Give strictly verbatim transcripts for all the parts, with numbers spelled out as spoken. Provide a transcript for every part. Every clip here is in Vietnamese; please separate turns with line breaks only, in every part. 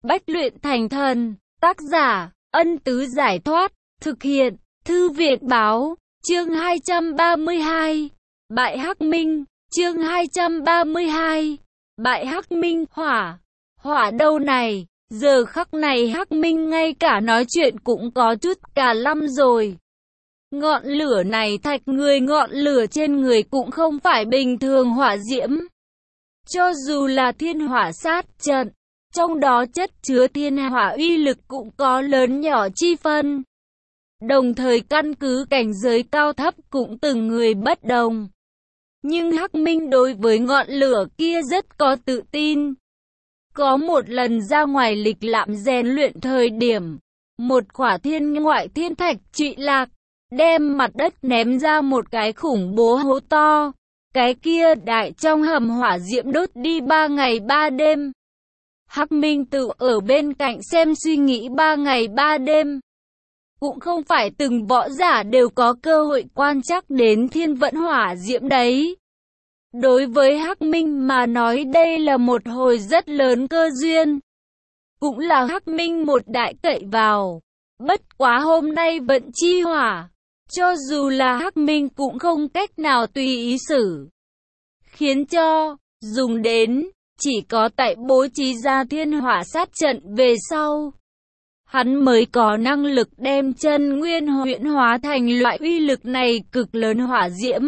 Bách luyện thành thần. Tác giả, Ân Tứ Giải Thoát. Thực hiện, Thư viện Báo. Chương hai trăm ba mươi hai. Bại Hắc Minh. Chương hai trăm ba mươi hai. Bại Hắc Minh. Hỏa. Hỏa đâu này? Giờ khắc này Hắc Minh ngay cả nói chuyện cũng có chút cả lăm rồi. Ngọn lửa này thạch người, ngọn lửa trên người cũng không phải bình thường hỏa diễm. Cho dù là thiên hỏa sát trận, trong đó chất chứa thiên hỏa uy lực cũng có lớn nhỏ chi phân. Đồng thời căn cứ cảnh giới cao thấp cũng từng người bất đồng. Nhưng Hắc Minh đối với ngọn lửa kia rất có tự tin. Có một lần ra ngoài lịch lãm rèn luyện thời điểm, một khỏa thiên ngoại thiên thạch trụy lạc, đem mặt đất ném ra một cái khủng bố hố to. Cái kia đại trong hầm hỏa diễm đốt đi ba ngày ba đêm. Hắc Minh tự ở bên cạnh xem suy nghĩ ba ngày ba đêm. Cũng không phải từng võ giả đều có cơ hội quan trắc đến thiên vận hỏa diễm đấy. Đối với Hắc Minh mà nói đây là một hồi rất lớn cơ duyên. Cũng là Hắc Minh một đại cậy vào. Bất quá hôm nay vận chi hỏa. Cho dù là Hắc Minh cũng không cách nào tùy ý xử. Khiến cho, dùng đến, chỉ có tại bố trí ra thiên hỏa sát trận về sau. Hắn mới có năng lực đem chân nguyên huyễn hóa thành loại uy lực này cực lớn hỏa diễm.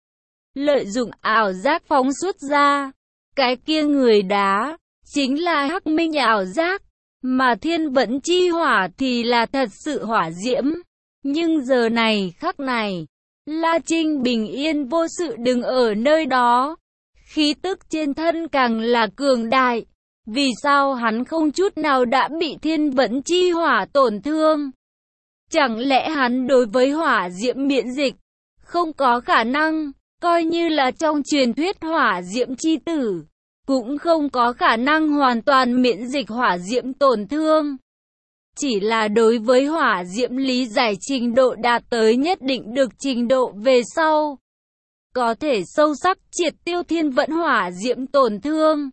Lợi dụng ảo giác phóng xuất ra. Cái kia người đá, chính là Hắc Minh ảo giác. Mà thiên vận chi hỏa thì là thật sự hỏa diễm. Nhưng giờ này khắc này, La Trinh bình yên vô sự đứng ở nơi đó. Khí tức trên thân càng là cường đại. Vì sao hắn không chút nào đã bị thiên vận chi hỏa tổn thương? Chẳng lẽ hắn đối với hỏa diễm miễn dịch? Không có khả năng, coi như là trong truyền thuyết hỏa diễm chi tử, cũng không có khả năng hoàn toàn miễn dịch hỏa diễm tổn thương. Chỉ là đối với hỏa diễm lý giải trình độ đạt tới nhất định được trình độ về sau, có thể sâu sắc triệt tiêu thiên vận hỏa diễm tổn thương.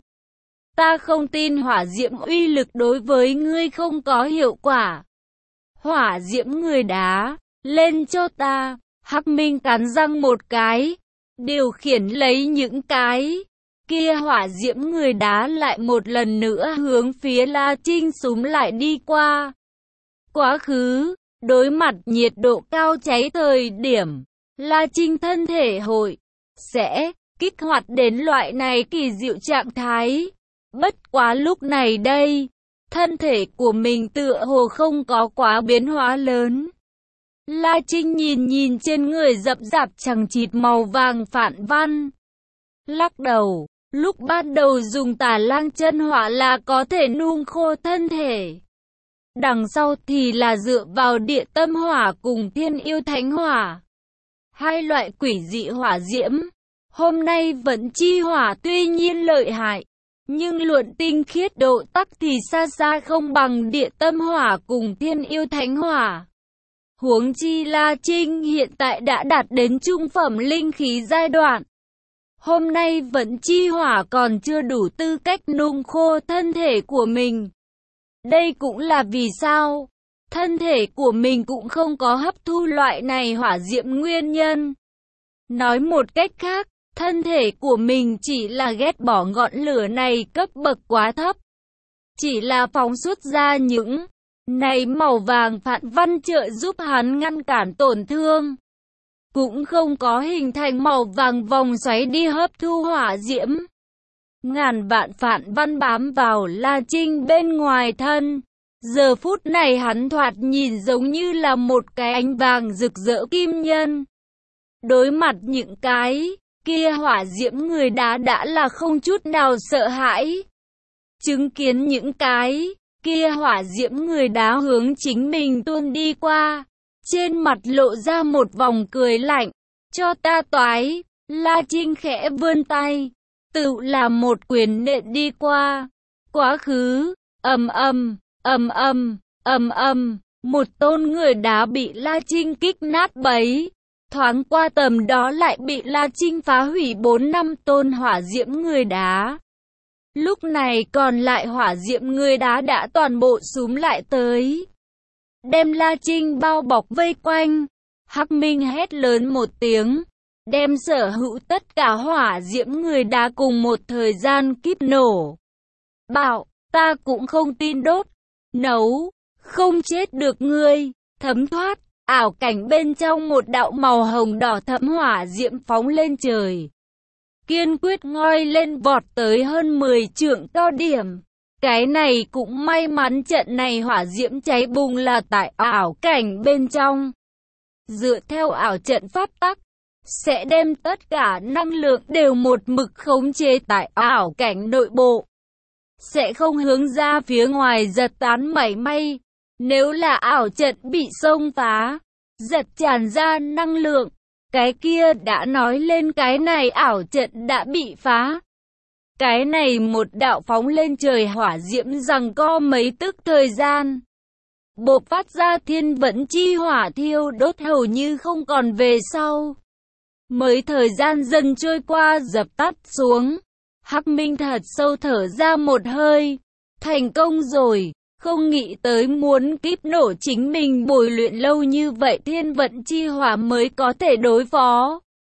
Ta không tin hỏa diễm uy lực đối với ngươi không có hiệu quả. Hỏa diễm người đá, lên cho ta. Hắc Minh cắn răng một cái, điều khiển lấy những cái kia hỏa diễm người đá lại một lần nữa hướng phía La Trinh xúm lại đi qua. Quá khứ, đối mặt nhiệt độ cao cháy thời điểm, La Trinh thân thể hội sẽ kích hoạt đến loại này kỳ diệu trạng thái. Bất quá lúc này đây, thân thể của mình tựa hồ không có quá biến hóa lớn. La Trinh nhìn nhìn trên người rậm rạp chằng chịt màu vàng phản văn. Lắc đầu, lúc ban đầu dùng Tà Lang chân hỏa là có thể nung khô thân thể. Đằng sau thì là dựa vào địa tâm hỏa cùng thiên yêu thánh hỏa. Hai loại quỷ dị hỏa diễm. Hôm nay vận chi hỏa tuy nhiên lợi hại, nhưng luận tinh khiết độ tắc thì xa xa không bằng địa tâm hỏa cùng thiên yêu thánh hỏa. Huống chi La Trinh hiện tại đã đạt đến trung phẩm linh khí giai đoạn. Hôm nay vận chi hỏa còn chưa đủ tư cách nung khô thân thể của mình. Đây cũng là vì sao thân thể của mình cũng không có hấp thu loại này hỏa diễm nguyên nhân. Nói một cách khác, thân thể của mình chỉ là ghét bỏ ngọn lửa này cấp bậc quá thấp. Chỉ là phóng xuất ra những này màu vàng phản văn trợ giúp hắn ngăn cản tổn thương. Cũng không có hình thành màu vàng vòng xoáy đi hấp thu hỏa diễm. Ngàn vạn phản văn bám vào La Trinh bên ngoài thân. Giờ phút này hắn thoạt nhìn giống như là một cái ánh vàng rực rỡ kim nhân. Đối mặt những cái kia hỏa diễm người đá đã là không chút nào sợ hãi. Chứng kiến những cái kia hỏa diễm người đá hướng chính mình tuôn đi qua. Trên mặt lộ ra một vòng cười lạnh. Cho ta toái. La Trinh khẽ vươn tay, tự làm một quyền nện đi qua. Quá khứ, ầm ầm, ầm ầm, ầm ầm, một tôn người đá bị La Trinh kích nát bấy. Thoáng qua tầm đó lại bị La Trinh phá hủy bốn năm tôn hỏa diễm người đá. Lúc này còn lại hỏa diệm người đá đã toàn bộ xúm lại tới, đem La Trinh bao bọc vây quanh. Hắc Minh hét lớn một tiếng, đem sở hữu tất cả hỏa diễm người đá cùng một thời gian kíp nổ. Bảo, ta cũng không tin đốt, nấu, không chết được ngươi. Thấm thoát, ảo cảnh bên trong một đạo màu hồng đỏ thẫm hỏa diễm phóng lên trời, kiên quyết ngoi lên vọt tới hơn mười trượng cao điểm. Cái này cũng may mắn trận này hỏa diễm cháy bùng là tại ảo cảnh bên trong. Dựa theo ảo trận pháp tắc, sẽ đem tất cả năng lượng đều một mực khống chế tại ảo cảnh nội bộ, sẽ không hướng ra phía ngoài giật tán mảy may. Nếu là ảo trận bị xông phá, giật tràn ra năng lượng, cái kia đã nói lên cái này ảo trận đã bị phá. Cái này một đạo phóng lên trời hỏa diễm giằng co mấy tức thời gian, bộc phát ra thiên vẫn chi hỏa thiêu đốt hầu như không còn về sau. Mới thời gian dần trôi qua dập tắt xuống, Hắc Minh thật sâu thở ra một hơi, thành công rồi. Không nghĩ tới muốn kíp nổ chính mình bồi luyện lâu như vậy thiên vận chi hỏa mới có thể đối phó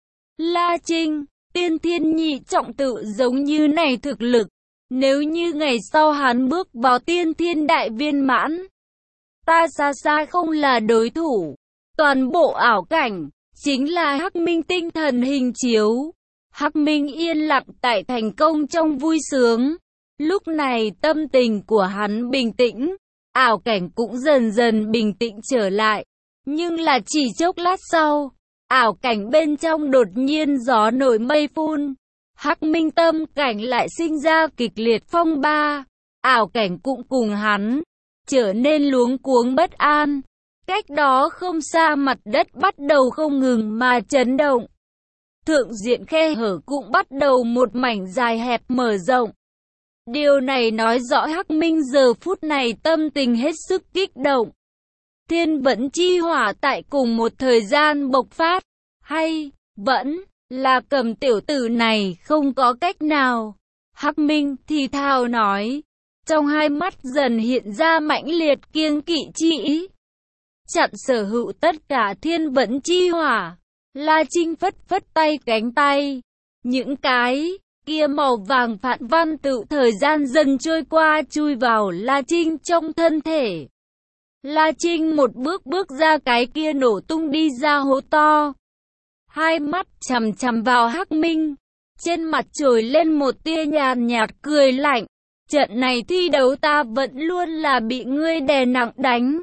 La Trinh. Tiên thiên nhị trọng tự giống như này thực lực, nếu như ngày sau hắn bước vào tiên thiên đại viên mãn, ta xa xa không là đối thủ. Toàn bộ ảo cảnh chính là Hắc Minh tinh thần hình chiếu. Hắc Minh yên lặng tại thành công trong vui sướng. Lúc này tâm tình của hắn bình tĩnh, ảo cảnh cũng dần dần bình tĩnh trở lại. Nhưng là chỉ chốc lát sau, ảo cảnh bên trong đột nhiên gió nổi mây phun. Hắc Minh tâm cảnh lại sinh ra kịch liệt phong ba. Ảo cảnh cũng cùng hắn trở nên luống cuống bất an. Cách đó không xa mặt đất bắt đầu không ngừng mà chấn động. Thượng diện khe hở cũng bắt đầu một mảnh dài hẹp mở rộng. Điều này nói rõ Hắc Minh giờ phút này tâm tình hết sức kích động. Thiên vẫn chi hỏa tại cùng một thời gian bộc phát, hay vẫn là Cầm tiểu tử này không có cách nào. Hắc Minh thì thào nói, trong hai mắt dần hiện ra mãnh liệt kiêng kỵ chi ý. Chặn sở hữu tất cả thiên vẫn chi hỏa. La Trinh phất phất tay cánh tay, những cái kia màu vàng phản văn tự thời gian dần trôi qua chui vào La Trinh trong thân thể. La Trinh một bước bước ra cái kia nổ tung đi ra hố to. Hai mắt chằm chằm vào Hắc Minh, trên mặt trồi lên một tia nhàn nhạt cười lạnh. Trận này thi đấu ta vẫn luôn là bị ngươi đè nặng đánh.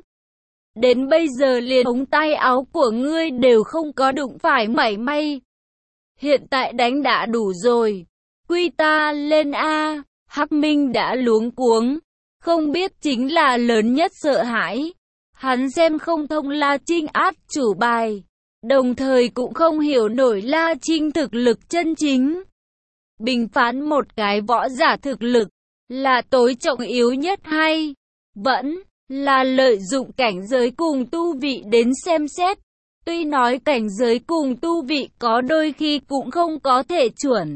Đến bây giờ liền ống tay áo của ngươi đều không có đụng phải mảy may. Hiện tại đánh đã đủ rồi. Quy ta lên a. Hắc Minh đã luống cuống, không biết chính là lớn nhất sợ hãi. Hắn xem không thông La Trinh át chủ bài, đồng thời cũng không hiểu nổi La Trinh thực lực chân chính. Bình phán một cái võ giả thực lực là tối trọng yếu nhất hay vẫn là lợi dụng cảnh giới cùng tu vị đến xem xét. Tuy nói cảnh giới cùng tu vị có đôi khi cũng không có thể chuẩn,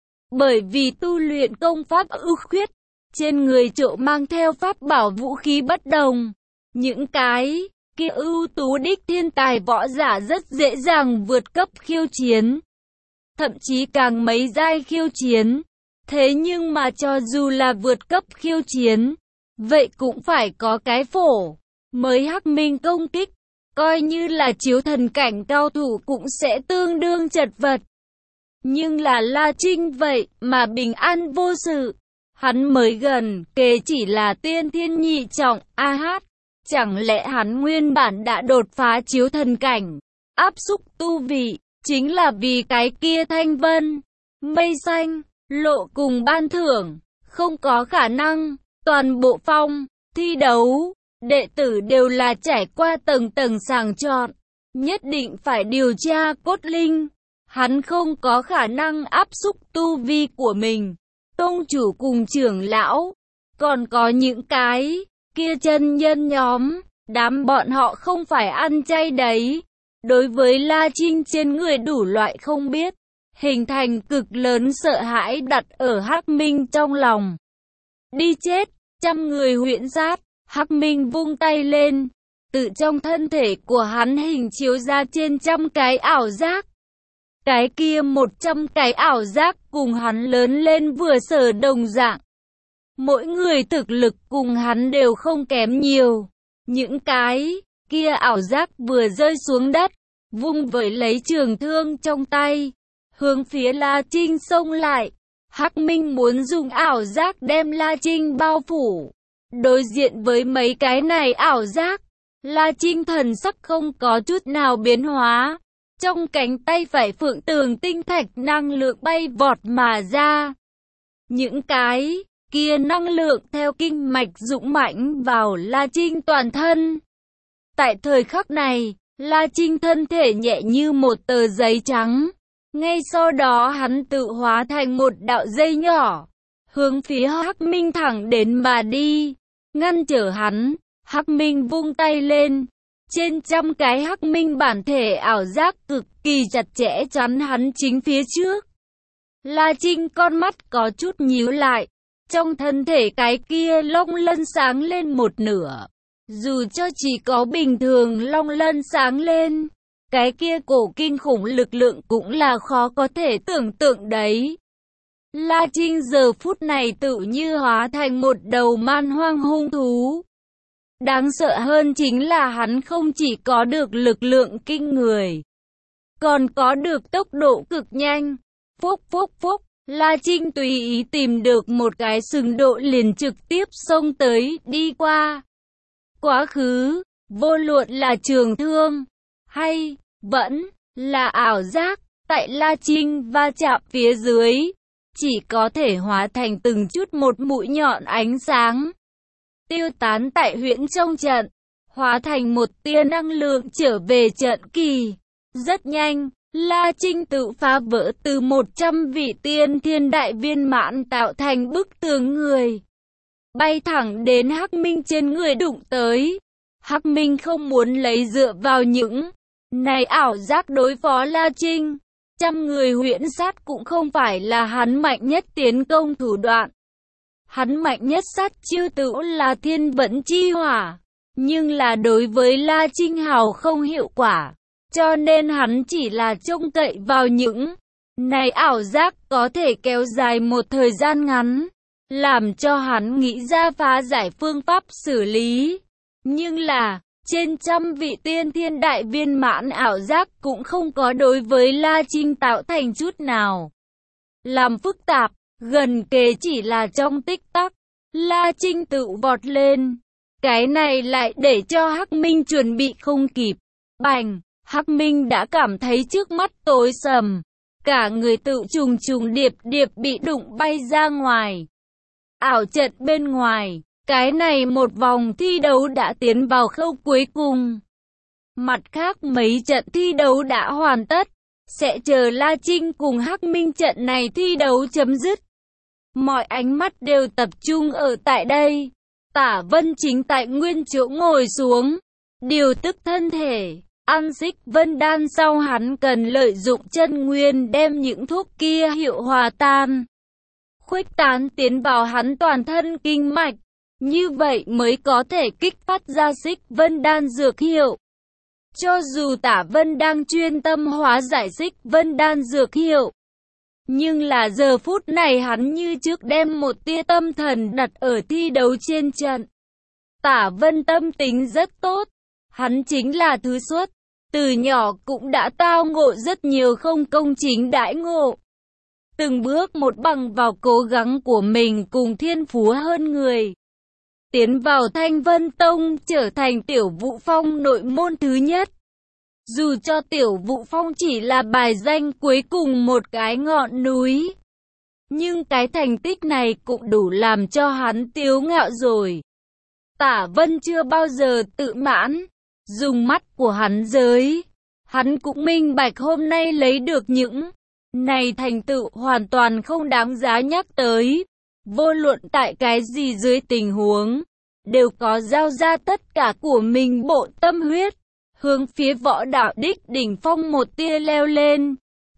bởi vì tu luyện công pháp ưu khuyết, trên người trộm mang theo pháp bảo vũ khí bất đồng. Những cái kia ưu tú đích thiên tài võ giả rất dễ dàng vượt cấp khiêu chiến, thậm chí càng mấy giai khiêu chiến. Thế nhưng mà cho dù là vượt cấp khiêu chiến, vậy cũng phải có cái phổ mới Hắc Minh công kích. Coi như là chiếu thần cảnh cao thủ cũng sẽ tương đương chật vật. Nhưng là La Trinh vậy mà bình an vô sự. Hắn mới gần kề chỉ là tiên thiên nhị trọng. A hát, chẳng lẽ hắn nguyên bản đã đột phá chiếu thần cảnh, áp xúc tu vị, chính là vì cái kia thanh vân, mây xanh, lộ cùng ban thưởng? Không có khả năng. Toàn bộ phong thi đấu, đệ tử đều là trải qua tầng tầng sàng chọn, nhất định phải điều tra cốt linh. Hắn không có khả năng áp xúc tu vi của mình. Tông chủ cùng trưởng lão, còn có những cái kia chân nhân nhóm, đám bọn họ không phải ăn chay đấy. Đối với La Trinh trên người đủ loại không biết, hình thành cực lớn sợ hãi đặt ở Hắc Minh trong lòng. Đi chết, trăm người huyễn sát, Hắc Minh vung tay lên, tự trong thân thể của hắn hình chiếu ra trên trăm cái ảo giác. Cái kia một trăm cái ảo giác cùng hắn lớn lên vừa sở đồng dạng. Mỗi người thực lực cùng hắn đều không kém nhiều. Những cái kia ảo giác vừa rơi xuống đất, vung với lấy trường thương trong tay, hướng phía La Trinh xông lại. Hắc Minh muốn dùng ảo giác đem La Trinh bao phủ. Đối diện với mấy cái này ảo giác, La Trinh thần sắc không có chút nào biến hóa. Trong cánh tay phải phượng tường tinh thạch năng lượng bay vọt mà ra. Những cái kia năng lượng theo kinh mạch dũng mãnh vào La Trinh toàn thân. Tại thời khắc này, La Trinh thân thể nhẹ như một tờ giấy trắng. Ngay sau đó hắn tự hóa thành một đạo dây nhỏ, hướng phía Hắc Minh thẳng đến mà đi, ngăn trở hắn. Hắc Minh vung tay lên, trên trăm cái Hắc Minh bản thể ảo giác cực kỳ chặt chẽ chắn hắn chính phía trước. La Trinh con mắt có chút nhíu lại, trong thân thể cái kia long lân sáng lên một nửa. Dù cho chỉ có bình thường long lân sáng lên, cái kia cổ kinh khủng lực lượng cũng là khó có thể tưởng tượng đấy. La Trinh giờ phút này tự như hóa thành một đầu man hoang hung thú. Đáng sợ hơn chính là hắn không chỉ có được lực lượng kinh người, còn có được tốc độ cực nhanh. Phúc phúc phúc, La Trinh tùy ý tìm được một cái sừng độ liền trực tiếp xông tới, đi qua. Quá khứ, vô luận là trường thương, hay vẫn là ảo giác, tại La Trinh va chạm phía dưới, chỉ có thể hóa thành từng chút một mũi nhọn ánh sáng, tiêu tán tại huyễn trong trận, hóa thành một tia năng lượng trở về trận kỳ. Rất nhanh, La Trinh tự phá vỡ từ một trăm vị tiên thiên đại viên mãn tạo thành bức tường người, bay thẳng đến Hắc Minh trên người đụng tới. Hắc Minh không muốn lấy dựa vào những này ảo giác đối phó La Trinh. Trăm người huyễn sát cũng không phải là hắn mạnh nhất tiến công thủ đoạn. Hắn mạnh nhất sát chiêu tự là thiên vẫn chi hỏa, nhưng là đối với La Trinh hào không hiệu quả, cho nên hắn chỉ là trông cậy vào những này ảo giác có thể kéo dài một thời gian ngắn, làm cho hắn nghĩ ra phá giải phương pháp xử lý. Nhưng là, trên trăm vị tiên thiên đại viên mãn ảo giác cũng không có đối với La Trinh tạo thành chút nào làm phức tạp. Gần kề chỉ là trong tích tắc, La Trinh tự vọt lên. Cái này lại để cho Hắc Minh chuẩn bị không kịp. Bành, Hắc Minh đã cảm thấy trước mắt tối sầm, cả người tự trùng trùng điệp điệp bị đụng bay ra ngoài. Ảo trận bên ngoài, cái này một vòng thi đấu đã tiến vào khâu cuối cùng. Mặt khác mấy trận thi đấu đã hoàn tất, sẽ chờ La Trinh cùng Hắc Minh trận này thi đấu chấm dứt. Mọi ánh mắt đều tập trung ở tại đây. Tả Vân chính tại nguyên chỗ ngồi xuống, điều tức thân thể, ăn xích vân đan sau hắn cần lợi dụng chân nguyên đem những thuốc kia hiệu hòa tan, khuếch tán tiến vào hắn toàn thân kinh mạch, như vậy mới có thể kích phát ra xích vân đan dược hiệu. Cho dù Tả Vân đang chuyên tâm hóa giải xích vân đan dược hiệu, nhưng là giờ phút này hắn như trước đem một tia tâm thần đặt ở thi đấu trên trận. Tả Vân tâm tính rất tốt, hắn chính là thứ xuất, từ nhỏ cũng đã tao ngộ rất nhiều không công chính đãi ngộ. Từng bước một bằng vào cố gắng của mình cùng thiên phú hơn người, tiến vào Thanh Vân Tông trở thành Tiểu Vũ Phong nội môn thứ nhất. Dù cho Tiểu Vũ Phong chỉ là bài danh cuối cùng một cái ngọn núi, nhưng cái thành tích này cũng đủ làm cho hắn kiêu ngạo rồi. Tả Vân chưa bao giờ tự mãn, dùng mắt của hắn giới, hắn cũng minh bạch hôm nay lấy được những này thành tựu hoàn toàn không đáng giá nhắc tới. Vô luận tại cái gì dưới tình huống, đều có giao ra tất cả của mình bộ tâm huyết, hướng phía võ đạo đích đỉnh phong một tia leo lên.